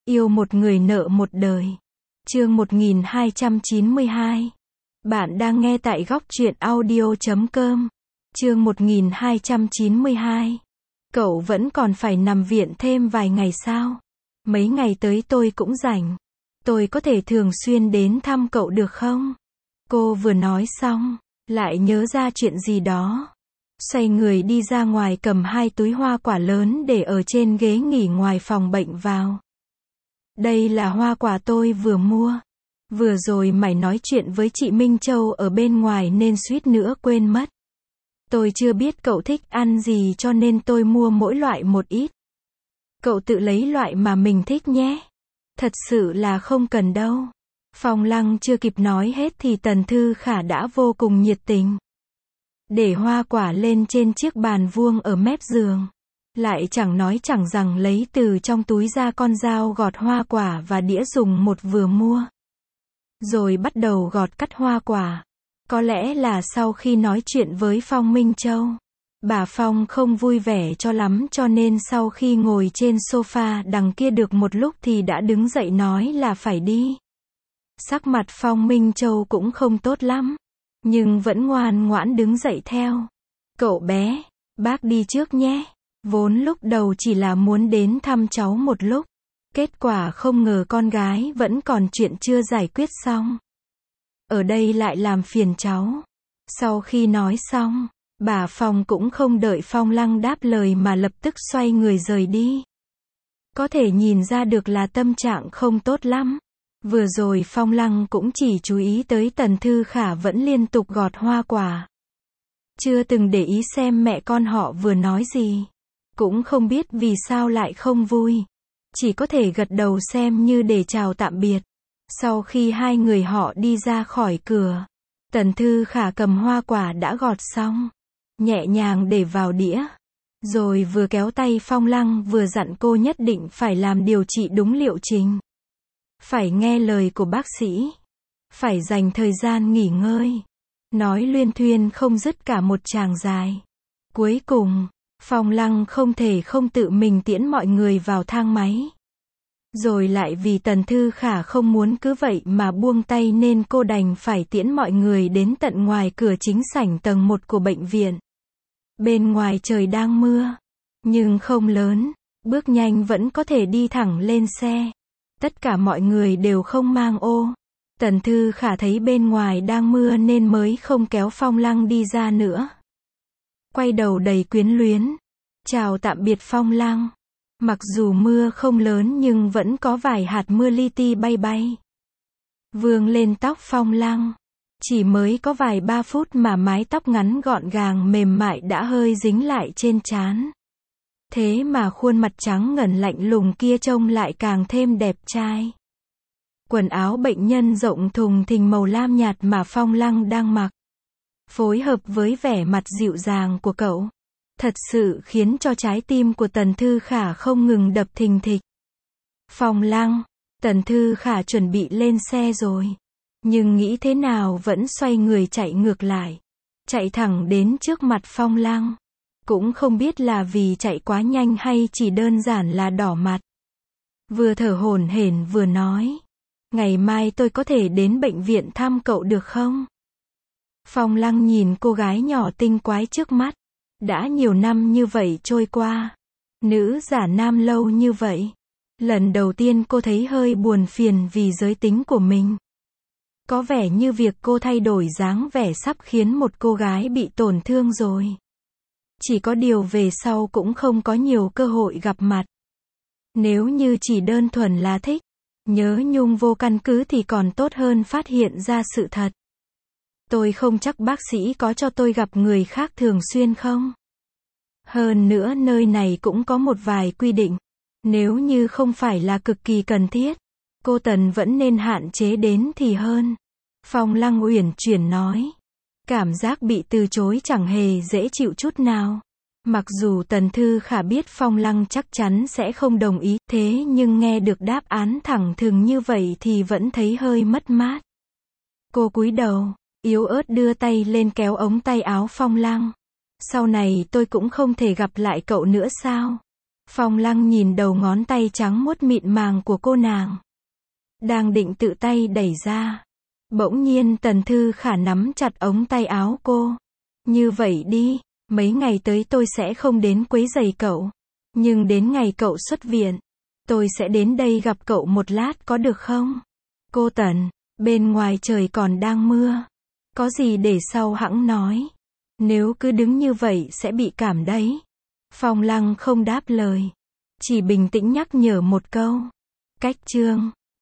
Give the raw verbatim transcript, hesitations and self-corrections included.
Yêu một người nợ một đời. Chương một nghìn hai trăm chín mươi hai. Bạn đang nghe tại góc truyện audio chấm com. Chương một nghìn hai trăm chín mươi hai. Cậu vẫn còn phải nằm viện thêm vài ngày sao? Mấy ngày tới tôi cũng rảnh. Tôi có thể thường xuyên đến thăm cậu được không? Cô vừa nói xong, lại nhớ ra chuyện gì đó. Xoay người đi ra ngoài cầm hai túi hoa quả lớn để ở trên ghế nghỉ ngoài phòng bệnh vào. Đây là hoa quả tôi vừa mua. Vừa rồi mày nói chuyện với chị Minh Châu ở bên ngoài nên suýt nữa quên mất. Tôi chưa biết cậu thích ăn gì cho nên tôi mua mỗi loại một ít. Cậu tự lấy loại mà mình thích nhé. Thật sự là không cần đâu. Phong Lăng chưa kịp nói hết thì Tần Thư Khả đã vô cùng nhiệt tình. Để hoa quả lên trên chiếc bàn vuông ở mép giường. Lại chẳng nói chẳng rằng lấy từ trong túi ra con dao gọt hoa quả và đĩa dùng một vừa mua. Rồi bắt đầu gọt cắt hoa quả. Có lẽ là sau khi nói chuyện với Phong Minh Châu, bà Phong không vui vẻ cho lắm cho nên sau khi ngồi trên sofa đằng kia được một lúc thì đã đứng dậy nói là phải đi. Sắc mặt Phong Minh Châu cũng không tốt lắm, nhưng vẫn ngoan ngoãn đứng dậy theo. Cậu bé, bác đi trước nhé. Vốn lúc đầu chỉ là muốn đến thăm cháu một lúc. Kết quả không ngờ con gái vẫn còn chuyện chưa giải quyết xong. Ở đây lại làm phiền cháu. Sau khi nói xong, bà Phong cũng không đợi Phong Lăng đáp lời mà lập tức xoay người rời đi. Có thể nhìn ra được là tâm trạng không tốt lắm. Vừa rồi Phong Lăng cũng chỉ chú ý tới Tần Thư Khả vẫn liên tục gọt hoa quả. Chưa từng để ý xem mẹ con họ vừa nói gì. Cũng không biết vì sao lại không vui. Chỉ có thể gật đầu xem như để chào tạm biệt. Sau khi hai người họ đi ra khỏi cửa, Tần Thư Khả cầm hoa quả đã gọt xong, nhẹ nhàng để vào đĩa. Rồi vừa kéo tay Phong Lăng vừa dặn cô nhất định phải làm điều trị đúng liệu trình. Phải nghe lời của bác sĩ. Phải dành thời gian nghỉ ngơi. Nói luyên thuyên không dứt cả một tràng dài. Cuối cùng, Phong Lăng không thể không tự mình tiễn mọi người vào thang máy. Rồi lại vì Tần Thư Khả không muốn cứ vậy mà buông tay nên cô đành phải tiễn mọi người đến tận ngoài cửa chính sảnh tầng một của bệnh viện. Bên ngoài trời đang mưa, nhưng không lớn, bước nhanh vẫn có thể đi thẳng lên xe. Tất cả mọi người đều không mang ô. Tần Thư Khả thấy bên ngoài đang mưa nên mới không kéo Phong Lăng đi ra nữa. Quay đầu đầy quyến luyến. Chào tạm biệt Phong Lăng. Mặc dù mưa không lớn nhưng vẫn có vài hạt mưa li ti bay bay. Vương lên tóc Phong Lăng. Chỉ mới có vài ba phút mà mái tóc ngắn gọn gàng mềm mại đã hơi dính lại trên trán. Thế mà khuôn mặt trắng ngần lạnh lùng kia trông lại càng thêm đẹp trai. Quần áo bệnh nhân rộng thùng thình màu lam nhạt mà Phong Lăng đang mặc, phối hợp với vẻ mặt dịu dàng của cậu, thật sự khiến cho trái tim của Tần Thư Khả không ngừng đập thình thịch. Phong Lăng, Tần Thư Khả chuẩn bị lên xe rồi, nhưng nghĩ thế nào vẫn xoay người chạy ngược lại, chạy thẳng đến trước mặt Phong Lăng. Cũng không biết là vì chạy quá nhanh hay chỉ đơn giản là đỏ mặt. Vừa thở hổn hển vừa nói, ngày mai tôi có thể đến bệnh viện thăm cậu được không? Phong Lăng nhìn cô gái nhỏ tinh quái trước mắt. Đã nhiều năm như vậy trôi qua. Nữ giả nam lâu như vậy. Lần đầu tiên cô thấy hơi buồn phiền vì giới tính của mình. Có vẻ như việc cô thay đổi dáng vẻ sắp khiến một cô gái bị tổn thương rồi. Chỉ có điều về sau cũng không có nhiều cơ hội gặp mặt. Nếu như chỉ đơn thuần là thích, nhớ nhung vô căn cứ thì còn tốt hơn phát hiện ra sự thật. Tôi không chắc bác sĩ có cho tôi gặp người khác thường xuyên không? Hơn nữa nơi này cũng có một vài quy định. Nếu như không phải là cực kỳ cần thiết, cô Tần vẫn nên hạn chế đến thì hơn. Phong Lăng uyển chuyển nói. Cảm giác bị từ chối chẳng hề dễ chịu chút nào. Mặc dù Tần Thư Khả biết Phong Lăng chắc chắn sẽ không đồng ý, thế nhưng nghe được đáp án thẳng thừng như vậy thì vẫn thấy hơi mất mát. Cô cúi đầu, yếu ớt đưa tay lên kéo ống tay áo Phong Lăng. Sau này tôi cũng không thể gặp lại cậu nữa sao? Phong Lăng nhìn đầu ngón tay trắng muốt mịn màng của cô nàng. Đang định tự tay đẩy ra. Bỗng nhiên Tần Thư Khả nắm chặt ống tay áo cô. Như vậy đi, mấy ngày tới tôi sẽ không đến quấy rầy cậu. Nhưng đến ngày cậu xuất viện, tôi sẽ đến đây gặp cậu một lát có được không? Cô Tần, bên ngoài trời còn đang mưa. Có gì để sau hẵng nói. Nếu cứ đứng như vậy sẽ bị cảm đấy. Phong Lăng không đáp lời. Chỉ bình tĩnh nhắc nhở một câu. Cách chương